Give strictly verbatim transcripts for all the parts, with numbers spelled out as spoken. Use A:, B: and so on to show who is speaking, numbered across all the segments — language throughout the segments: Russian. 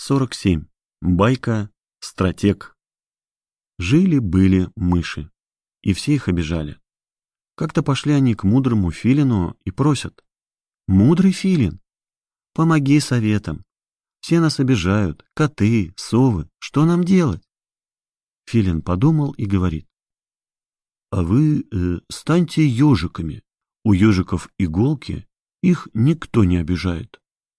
A: сорок семь. Байка «Стратег». Жили-были мыши, и все их обижали. Как-то пошли они к мудрому филину и просят: «Мудрый филин, помоги советом. Все нас обижают, коты, совы, что нам делать?» Филин подумал и говорит: «А вы э, станьте ежиками. У ежиков иголки, их никто не обижает».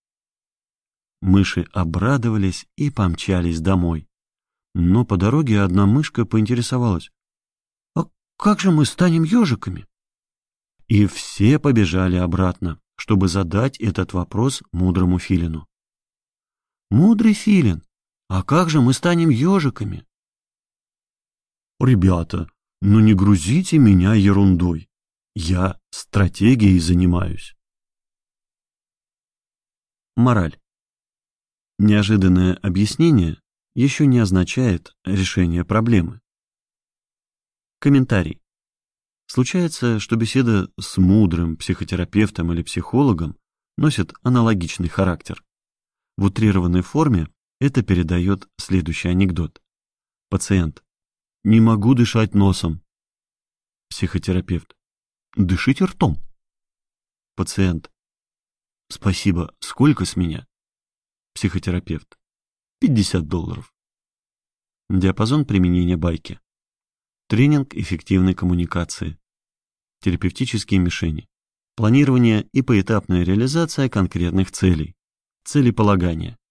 A: Мыши обрадовались и помчались домой. Но по дороге одна мышка поинтересовалась: «А как же мы станем ежиками?» И все побежали обратно, чтобы задать этот вопрос мудрому филину. «Мудрый филин, а как же мы станем ежиками?» «Ребята, ну не грузите меня ерундой. Я стратегией занимаюсь». Мораль. Неожиданное объяснение еще не означает решение проблемы. Комментарий. Случается, что беседа с мудрым психотерапевтом или психологом носит аналогичный характер. В утрированной форме это передает следующий анекдот. Пациент: «Не могу дышать носом». Психотерапевт: «Дышите ртом». Пациент: «Спасибо, сколько с меня?» Психотерапевт: пятьдесят долларов. Диапазон применения байки. Тренинг эффективной коммуникации. Терапевтические мишени. Планирование и поэтапная реализация конкретных целей. Целеполагание.